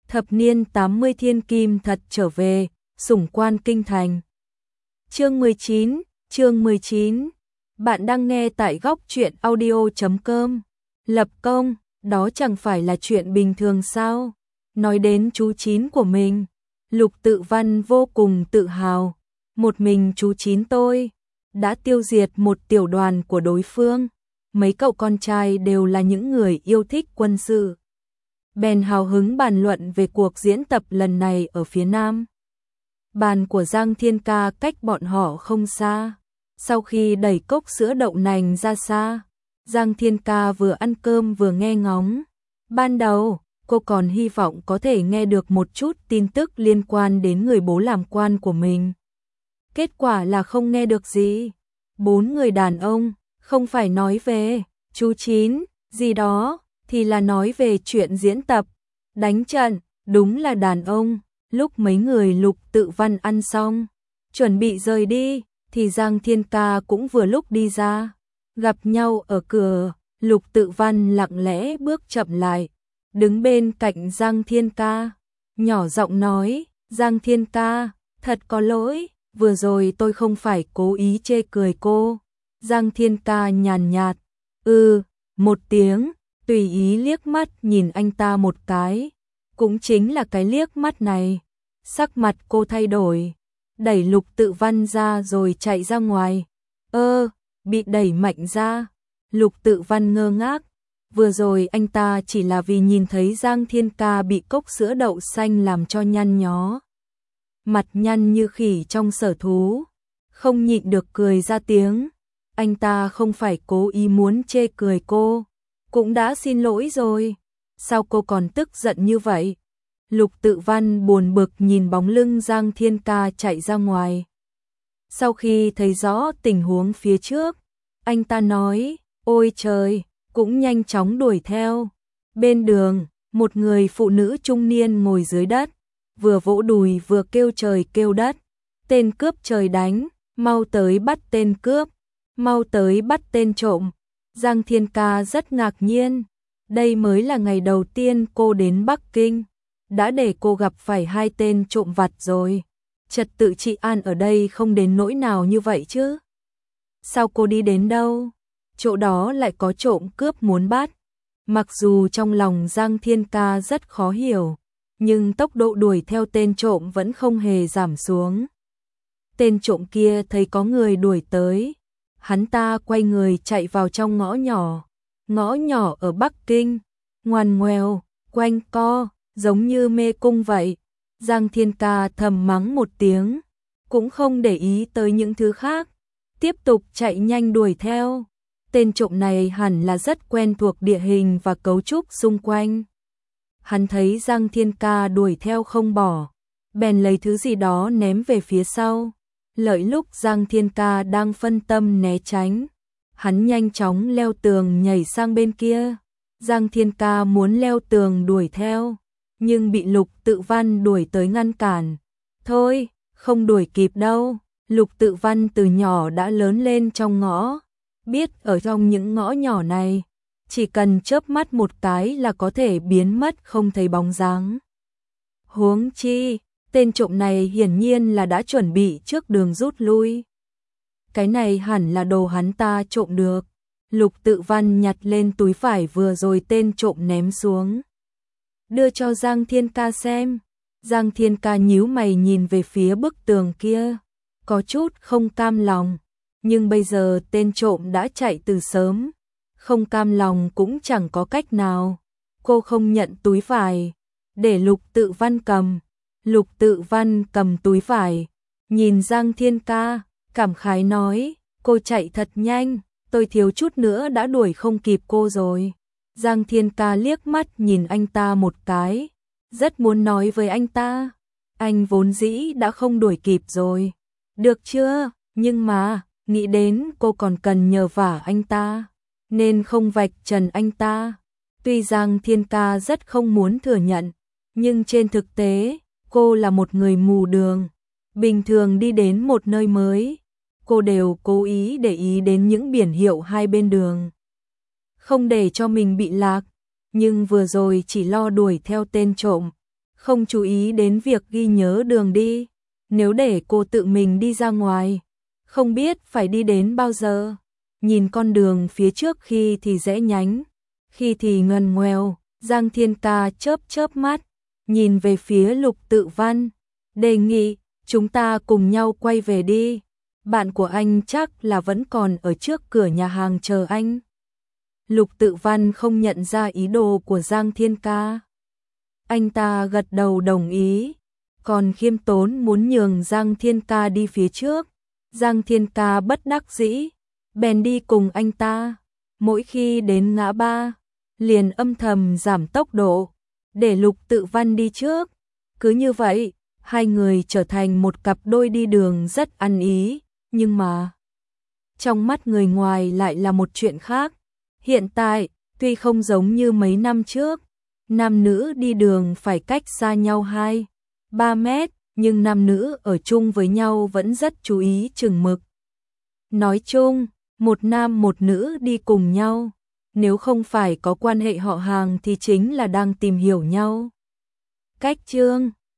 Thập niên 80 thiên kim thật trở về, sủng quan kinh thành. Chương 19. Bạn đang nghe tại góc truyện audio.com. Lập công, đó chẳng phải là chuyện bình thường sao? Nói đến chú Chín của mình, Lục Tự Văn vô cùng tự hào. Một mình chú Chín tôi đã tiêu diệt một tiểu đoàn của đối phương. Mấy cậu con trai đều là những người yêu thích quân sự. Bèn hào hứng bàn luận về cuộc diễn tập lần này ở phía Nam. Bàn của Giang Thiên Ca cách bọn họ không xa. Sau khi đẩy cốc sữa đậu nành ra xa, Giang Thiên Ca vừa ăn cơm vừa nghe ngóng. Ban đầu, cô còn hy vọng có thể nghe được một chút tin tức liên quan đến người bố làm quan của mình. Kết quả là không nghe được gì. 4 người đàn ông, không phải nói về chú Chín gì đó, thì là nói về chuyện diễn tập, đánh trận, đúng là đàn ông. Lúc mấy người Lục Tự Văn ăn xong, chuẩn bị rời đi, thì Giang Thiên Ca cũng vừa lúc đi ra. Gặp nhau ở cửa, Lục Tự Văn lặng lẽ bước chậm lại, đứng bên cạnh Giang Thiên Ca, nhỏ giọng nói, Giang Thiên Ca, thật có lỗi, vừa rồi tôi không phải cố ý chê cười cô. Giang Thiên Ca nhàn nhạt, một tiếng, tùy ý liếc mắt nhìn anh ta một cái. Cũng chính là cái liếc mắt này, sắc mặt cô thay đổi, đẩy Lục Tự Văn ra rồi chạy ra ngoài. Bị đẩy mạnh ra. Lục Tự Văn ngơ ngác, vừa rồi anh ta chỉ là vì nhìn thấy Giang Thiên Ca bị cốc sữa đậu xanh làm cho nhăn nhó. Mặt nhăn như khỉ trong sở thú, không nhịn được cười ra tiếng. Anh ta không phải cố ý muốn chê cười cô, cũng đã xin lỗi rồi. Sao cô còn tức giận như vậy? Lục Tự Văn buồn bực nhìn bóng lưng Giang Thiên Ca chạy ra ngoài. Sau khi thấy rõ tình huống phía trước, anh ta nói, ôi trời, cũng nhanh chóng đuổi theo. Bên đường, một người phụ nữ trung niên ngồi dưới đất, vừa vỗ đùi vừa kêu trời kêu đất. Tên cướp trời đánh, mau tới bắt tên cướp, mau tới bắt tên trộm. Giang Thiên Ca rất ngạc nhiên. Đây mới là ngày đầu tiên cô đến Bắc Kinh, đã để cô gặp phải 2 tên trộm vặt rồi. Trật tự trị an ở đây không đến nỗi nào như vậy chứ. Sao cô đi đến đâu? Chỗ đó lại có trộm cướp muốn bắt. Mặc dù trong lòng Giang Thiên Ca rất khó hiểu, nhưng tốc độ đuổi theo tên trộm vẫn không hề giảm xuống. Tên trộm kia thấy có người đuổi tới, hắn ta quay người chạy vào trong ngõ nhỏ. Ngõ nhỏ ở Bắc Kinh, ngoằn ngoèo, quanh co, giống như mê cung vậy. Giang Thiên Ca thầm mắng một tiếng, cũng không để ý tới những thứ khác, tiếp tục chạy nhanh đuổi theo. Tên trộm này hẳn là rất quen thuộc địa hình và cấu trúc xung quanh. Hắn thấy Giang Thiên Ca đuổi theo không bỏ, bèn lấy thứ gì đó ném về phía sau. Lợi lúc Giang Thiên Ca đang phân tâm né tránh, hắn nhanh chóng leo tường nhảy sang bên kia. Giang Thiên Ca muốn leo tường đuổi theo, nhưng bị Lục Tự Văn đuổi tới ngăn cản. Thôi, không đuổi kịp đâu. Lục Tự Văn từ nhỏ đã lớn lên trong ngõ, biết ở trong những ngõ nhỏ này, chỉ cần chớp mắt một cái là có thể biến mất không thấy bóng dáng. Huống chi, tên trộm này hiển nhiên là đã chuẩn bị trước đường rút lui. Cái này hẳn là đồ hắn ta trộm được. Lục Tự Văn nhặt lên túi vải vừa rồi tên trộm ném xuống, đưa cho Giang Thiên Ca xem. Giang Thiên Ca nhíu mày nhìn về phía bức tường kia, có chút không cam lòng, nhưng bây giờ tên trộm đã chạy từ sớm, không cam lòng cũng chẳng có cách nào. Cô không nhận túi vải, để Lục Tự Văn cầm. Lục Tự Văn cầm túi vải, nhìn Giang Thiên Ca, cảm khái nói, cô chạy thật nhanh, tôi thiếu chút nữa đã đuổi không kịp cô rồi. Giang Thiên Ca liếc mắt nhìn anh ta một cái, rất muốn nói với anh ta, anh vốn dĩ đã không đuổi kịp rồi, được chưa? Nhưng mà, nghĩ đến cô còn cần nhờ vả anh ta, nên không vạch trần anh ta. Tuy Giang Thiên Ca rất không muốn thừa nhận, nhưng trên thực tế, cô là một người mù đường. Bình thường đi đến một nơi mới, cô đều cố ý để ý đến những biển hiệu hai bên đường, không để cho mình bị lạc. Nhưng vừa rồi chỉ lo đuổi theo tên trộm, không chú ý đến việc ghi nhớ đường đi. Nếu để cô tự mình đi ra ngoài, không biết phải đi đến bao giờ. Nhìn con đường phía trước khi thì rẽ nhánh, khi thì ngoằn ngoèo, Giang Thiên Ca chớp chớp mắt, nhìn về phía Lục Tự Văn, đề nghị, chúng ta cùng nhau quay về đi. Bạn của anh chắc là vẫn còn ở trước cửa nhà hàng chờ anh. Lục Tự Văn không nhận ra ý đồ của Giang Thiên Ca. Anh ta gật đầu đồng ý, còn khiêm tốn muốn nhường Giang Thiên Ca đi phía trước. Giang Thiên Ca bất đắc dĩ, bèn đi cùng anh ta. Mỗi khi đến ngã ba, liền âm thầm giảm tốc độ, để Lục Tự Văn đi trước. Cứ như vậy, hai người trở thành một cặp đôi đi đường rất ăn ý, nhưng mà trong mắt người ngoài lại là một chuyện khác. Hiện tại, tuy không giống như mấy năm trước, nam nữ đi đường phải cách xa nhau 2-3 mét, nhưng nam nữ ở chung với nhau vẫn rất chú ý chừng mực. Nói chung, một nam một nữ đi cùng nhau, nếu không phải có quan hệ họ hàng thì chính là đang tìm hiểu nhau. Cách chương